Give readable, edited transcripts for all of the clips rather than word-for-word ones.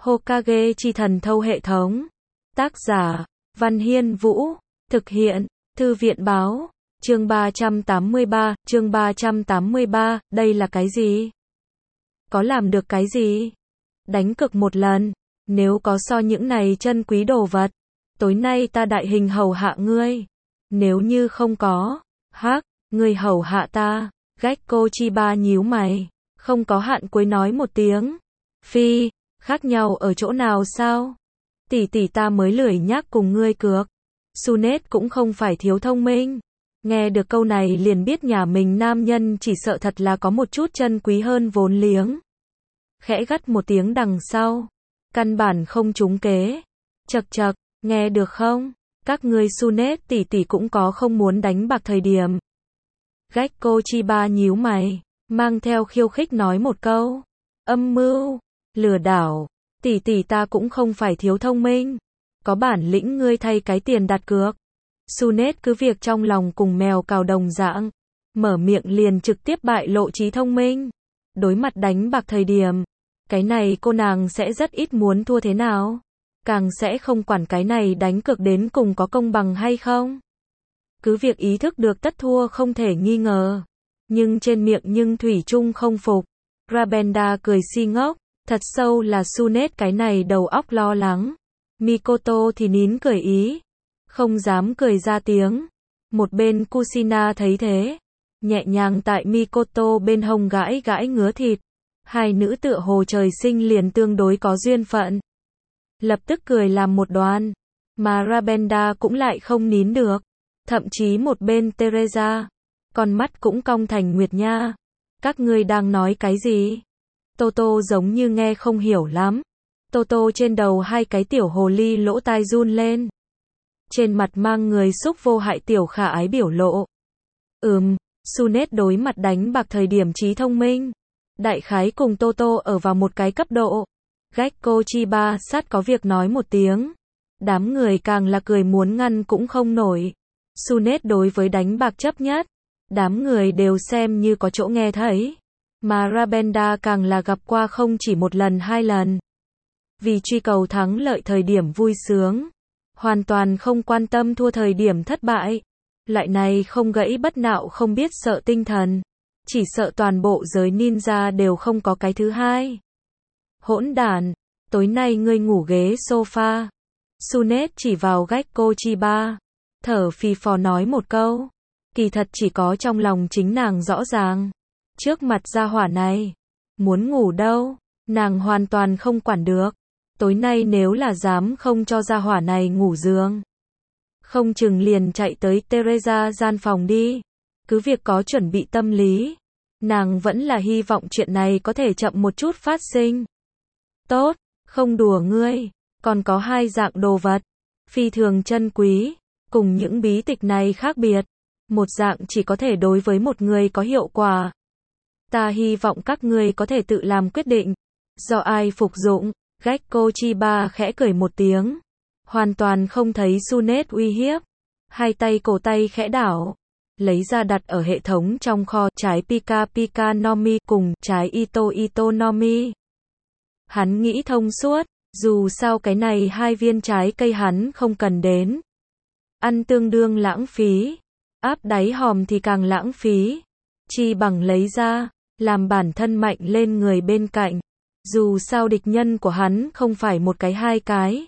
Hokage chi thần thâu hệ thống. Tác giả, Văn Hiên Vũ. Thực hiện, Thư viện báo. Chương 383, đây là cái gì? Có làm được cái gì? Đánh cược một lần, nếu có so những này chân quý đồ vật, tối nay ta đại hình hầu hạ ngươi. Nếu như không có, ngươi hầu hạ ta. Gekko Chiba nhíu mày, không có hạn cuối nói một tiếng. Phi, khác nhau ở chỗ nào sao? Tỷ tỷ ta mới lười nhác cùng ngươi cược. Sunet cũng không phải thiếu thông minh. Nghe được câu này liền biết nhà mình nam nhân chỉ sợ thật là có một chút chân quý hơn vốn liếng. Khẽ gắt một tiếng đằng sau. Căn bản không trúng kế. Chậc chậc, nghe được không? Các ngươi Sunet tỷ tỷ cũng có không muốn đánh bạc thời điểm. Gekko Chiba nhíu mày, mang theo khiêu khích nói một câu. Âm mưu, lừa đảo, tỷ tỷ ta cũng không phải thiếu thông minh. Có bản lĩnh ngươi thay cái tiền đặt cược. Sunet cứ việc trong lòng cùng mèo cào đồng dạng, mở miệng liền trực tiếp bại lộ trí thông minh. Đối mặt đánh bạc thời điểm, cái này cô nàng sẽ rất ít muốn thua thế nào. Càng sẽ không quản cái này đánh cược đến cùng có công bằng hay không. Cứ việc ý thức được tất thua không thể nghi ngờ. Nhưng trên miệng nhưng thủy chung không phục. Rabenda cười si ngốc, thật sâu là Sunet cái này đầu óc lo lắng. Mikoto thì nín cười ý, không dám cười ra tiếng. Một bên Kushina thấy thế, nhẹ nhàng tại Mikoto bên hông gãi gãi ngứa thịt. Hai nữ tựa hồ trời sinh liền tương đối có duyên phận. Lập tức cười làm một đoàn, mà Rabenda cũng lại không nín được. Thậm chí một bên Teresa, con mắt cũng cong thành nguyệt nha. Các ngươi đang nói cái gì? Toto giống như nghe không hiểu lắm. Toto trên đầu hai cái tiểu hồ ly lỗ tai run lên. Trên mặt mang người xúc vô hại tiểu khả ái biểu lộ. Sunet đối mặt đánh bạc thời điểm trí thông minh. Đại khái cùng Toto ở vào một cái cấp độ. Gekko Chiba sát có việc nói một tiếng. Đám người càng là cười muốn ngăn cũng không nổi. Sunet đối với đánh bạc chấp nhất. Đám người đều xem như có chỗ nghe thấy. Mà Rabenda càng là gặp qua không chỉ một lần hai lần. Vì truy cầu thắng lợi thời điểm vui sướng. Hoàn toàn không quan tâm thua thời điểm thất bại. Loại này không gãy bất nạo không biết sợ tinh thần. Chỉ sợ toàn bộ giới ninja đều không có cái thứ hai. Hỗn đản, tối nay ngươi ngủ ghế sofa. Sunet chỉ vào Gekko Chiba, thở phì phò nói một câu. Kỳ thật chỉ có trong lòng chính nàng rõ ràng. Trước mặt gia hỏa này, muốn ngủ đâu, nàng hoàn toàn không quản được. Tối nay nếu là dám không cho gia hỏa này ngủ giường, không chừng liền chạy tới Teresa gian phòng đi. Cứ việc có chuẩn bị tâm lý, nàng vẫn là hy vọng chuyện này có thể chậm một chút phát sinh. Tốt, không đùa ngươi, còn có hai dạng đồ vật, phi thường chân quý, cùng những bí tịch này khác biệt. Một dạng chỉ có thể đối với một người có hiệu quả. Ta hy vọng các ngươi có thể tự làm quyết định. Do ai phục dụng? Gekko Chiba khẽ cười một tiếng. Hoàn toàn không thấy Sunet uy hiếp. Hai tay cổ tay khẽ đảo. Lấy ra đặt ở hệ thống trong kho trái Pika Pika Nomi cùng trái Ito Ito Nomi. Hắn nghĩ thông suốt. Dù sao cái này hai viên trái cây hắn không cần đến. Ăn tương đương lãng phí. Áp đáy hòm thì càng lãng phí. Chi bằng lấy ra, làm bản thân mạnh lên người bên cạnh. Dù sao địch nhân của hắn không phải một cái hai cái.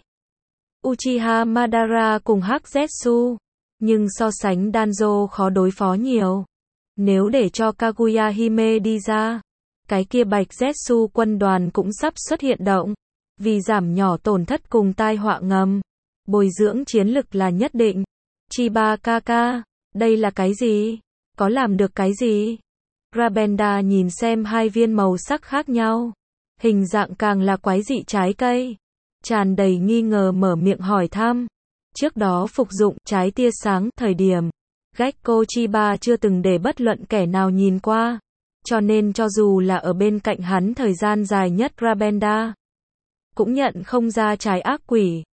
Uchiha Madara cùng Hắc Zetsu. Nhưng so sánh Danzo khó đối phó nhiều. Nếu để cho Kaguya Hime đi ra, cái kia Bạch Zetsu quân đoàn cũng sắp xuất hiện động. Vì giảm nhỏ tổn thất cùng tai họa ngầm. Bồi dưỡng chiến lực là nhất định. Chiba Kaka, đây là cái gì? Có làm được cái gì? Rabenda nhìn xem hai viên màu sắc khác nhau. Hình dạng càng là quái dị trái cây. Tràn đầy nghi ngờ mở miệng hỏi thăm. Trước đó phục dụng trái tia sáng thời điểm. Gekko Chiba chưa từng để bất luận kẻ nào nhìn qua. Cho nên cho dù là ở bên cạnh hắn thời gian dài nhất Rabenda cũng nhận không ra trái ác quỷ.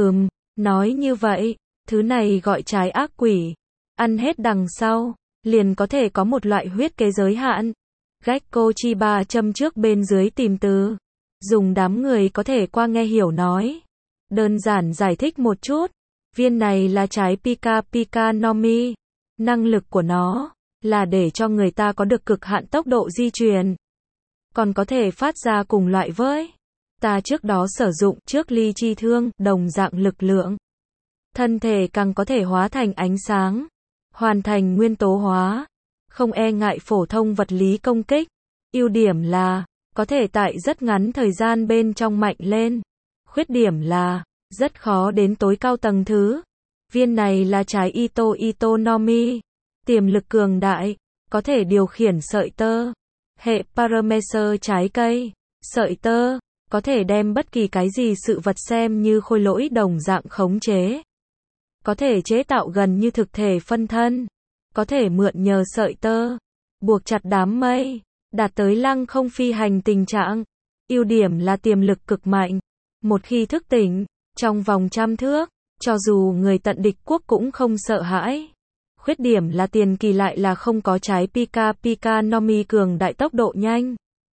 Nói như vậy, thứ này gọi trái ác quỷ. Ăn hết đằng sau, liền có thể có một loại huyết kế giới hạn. Gekko Chiba châm trước bên dưới tìm từ. Dùng đám người có thể qua nghe hiểu nói. Đơn giản giải thích một chút. Viên này là trái Pika Pika Nomi. Năng lực của nó là để cho người ta có được cực hạn tốc độ di chuyển. Còn có thể phát ra cùng loại với ta trước đó sử dụng trước ly chi thương, đồng dạng lực lượng. Thân thể càng có thể hóa thành ánh sáng, hoàn thành nguyên tố hóa, không e ngại phổ thông vật lý công kích. Ưu điểm là có thể tại rất ngắn thời gian bên trong mạnh lên. Khuyết điểm là rất khó đến tối cao tầng thứ. Viên này là trái Ito Ito Nomi. Tiềm lực cường đại, có thể điều khiển sợi tơ. Hệ parameter trái cây, sợi tơ, có thể đem bất kỳ cái gì sự vật xem như khối lỗi đồng dạng khống chế. Có thể chế tạo gần như thực thể phân thân. Có thể mượn nhờ sợi tơ, buộc chặt đám mây, đạt tới lăng không phi hành tình trạng. Ưu điểm là tiềm lực cực mạnh. Một khi thức tỉnh, trong vòng 100 thước, cho dù người tận địch quốc cũng không sợ hãi. Khuyết điểm là tiền kỳ lại là không có trái Pika Pika Nomi cường đại tốc độ nhanh.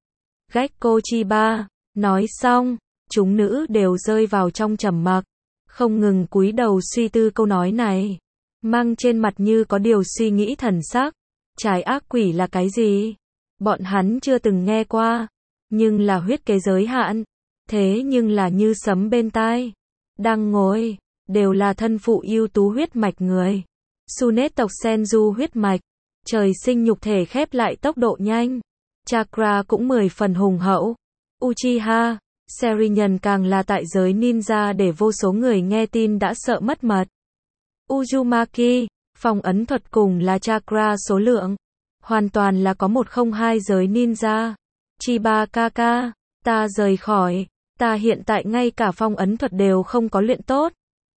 Gekko Chiba. Nói xong, chúng nữ đều rơi vào trong trầm mặc, không ngừng cúi đầu suy tư câu nói này, mang trên mặt như có điều suy nghĩ thần sắc. Trái ác quỷ là cái gì? Bọn hắn chưa từng nghe qua, nhưng là huyết kế giới hạn, thế nhưng là như sấm bên tai. Đang ngồi, đều là thân phụ ưu tú huyết mạch người. Sunet tộc Senju huyết mạch, trời sinh nhục thể khép lại tốc độ nhanh. Chakra cũng 10 phần hùng hậu. Uchiha, Serinhân càng là tại giới ninja để vô số người nghe tin đã sợ mất mật. Uzumaki, phong ấn thuật cùng là chakra số lượng. Hoàn toàn là có 102 giới ninja. Chiba Kaka, ta rời khỏi, ta hiện tại ngay cả phong ấn thuật đều không có luyện tốt.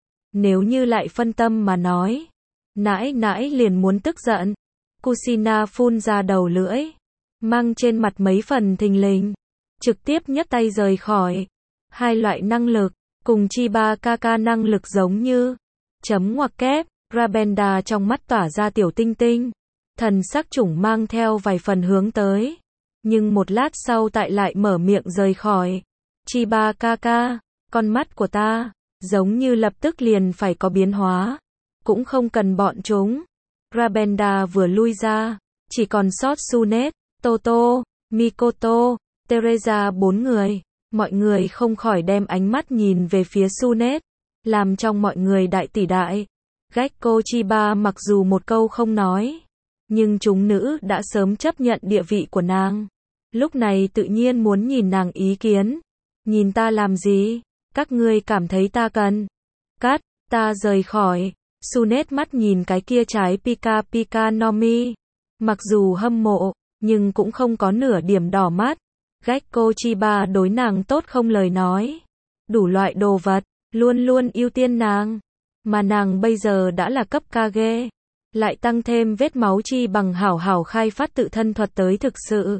Nếu như lại phân tâm mà nói, nãi nãi liền muốn tức giận. Kushina phun ra đầu lưỡi, mang trên mặt mấy phần thình lình, trực tiếp nhấc tay rời khỏi. Hai loại năng lực, cùng Chiba Kaka năng lực giống như, chấm ngoặc kép, Rabenda trong mắt tỏa ra tiểu tinh tinh. Thần sắc chủng mang theo vài phần hướng tới. Nhưng một lát sau tại lại mở miệng rời khỏi. Chiba Kaka, con mắt của ta, giống như lập tức liền phải có biến hóa. Cũng không cần bọn chúng. Rabenda vừa lui ra, chỉ còn sót Sunet, Toto, Mikoto, Teresa 4 người. Mọi người không khỏi đem ánh mắt nhìn về phía Sunet, làm trong mọi người đại tỷ đại. Gekko Chiba mặc dù một câu không nói, nhưng chúng nữ đã sớm chấp nhận địa vị của nàng. Lúc này tự nhiên muốn nhìn nàng ý kiến. Nhìn ta làm gì? Các ngươi cảm thấy ta cần? Cắt, ta rời khỏi. Sunet mắt nhìn cái kia trái Pika Pika Nomi. Mặc dù hâm mộ, nhưng cũng không có nửa điểm đỏ mắt. Gekko Chiba đối nàng tốt không lời nói. Đủ loại đồ vật, luôn luôn ưu tiên nàng. Mà nàng bây giờ đã là cấp Kage. Lại tăng thêm vết máu chi bằng hảo hảo khai phát tự thân thuật tới thực sự.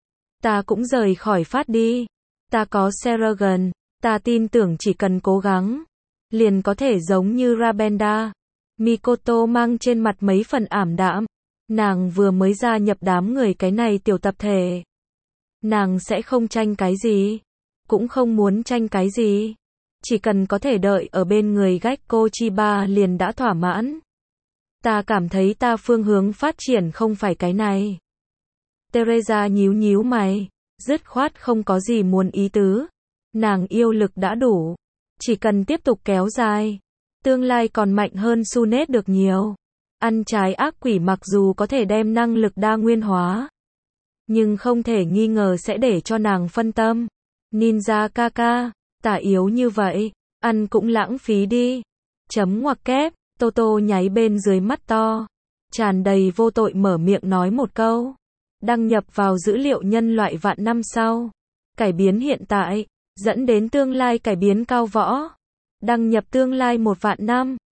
Ta cũng rời khỏi phát đi. Ta có Seragon, ta tin tưởng chỉ cần cố gắng, liền có thể giống như Rabenda. Mikoto mang trên mặt mấy phần ảm đạm. Nàng vừa mới gia nhập đám người cái này tiểu tập thể. Nàng sẽ không tranh cái gì, cũng không muốn tranh cái gì. Chỉ cần có thể đợi ở bên người Gekko Chiba liền đã thỏa mãn. Ta cảm thấy ta phương hướng phát triển không phải cái này. Teresa nhíu nhíu mày, dứt khoát không có gì muốn ý tứ. Nàng yêu lực đã đủ, chỉ cần tiếp tục kéo dài, tương lai còn mạnh hơn Sunet được nhiều. Ăn trái ác quỷ mặc dù có thể đem năng lực đa nguyên hóa, nhưng không thể nghi ngờ sẽ để cho nàng phân tâm. Ninja Kaka, tả yếu như vậy, ăn cũng lãng phí đi. Chấm ngoặc kép, Toto nháy bên dưới mắt to, tràn đầy vô tội mở miệng nói một câu. Đăng nhập vào dữ liệu nhân loại vạn năm sau. Cải biến hiện tại, dẫn đến tương lai cải biến cao võ. Đăng nhập tương lai 1 vạn năm.